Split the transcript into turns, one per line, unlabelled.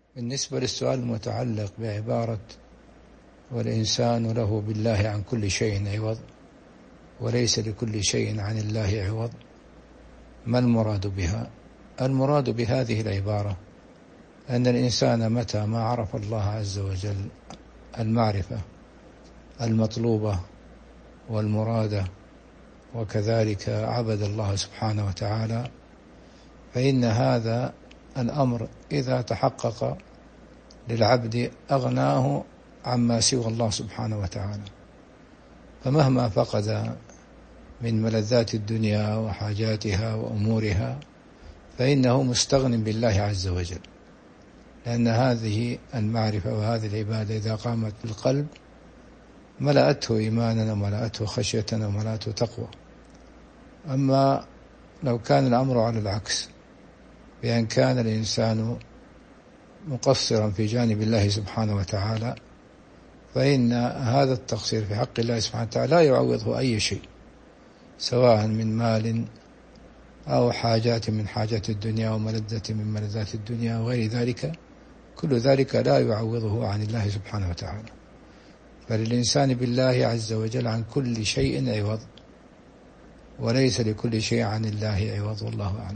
بالنسبة للسؤال المتعلق بعبارة والإنسان له بالله عن كل شيء عوض وليس لكل شيء عن الله عوض، ما المراد بها؟ المراد بهذه العبارة أن الإنسان متى ما عرف الله عز وجل المعرفة المطلوبة والمرادة وكذلك عبد الله سبحانه وتعالى، فإن هذا الأمر إذا تحقق للعبد أغناه عما سوى الله سبحانه وتعالى، فمهما فقد من ملذات الدنيا وحاجاتها وأمورها فإنه مستغن بالله عز وجل، لأن هذه المعرفة وهذه العبادة إذا قامت بالقلب ملأته إيمانا وملأته خشية وملأته تقوى. أما لو كان الأمر على العكس، بأن كان الإنسان مقصرا في جانب الله سبحانه وتعالى، فإن هذا التقصير في حق الله سبحانه وتعالى لا يعوضه أي شيء، سواء من مال أو حاجات من حاجات الدنيا وملذة من ملذات الدنيا وغير ذلك، كل ذلك لا يعوضه عن الله سبحانه وتعالى. فللإنسان بالله عز وجل عن كل شيء عوض وليس لكل شيء عن الله عوض، والله أعلم.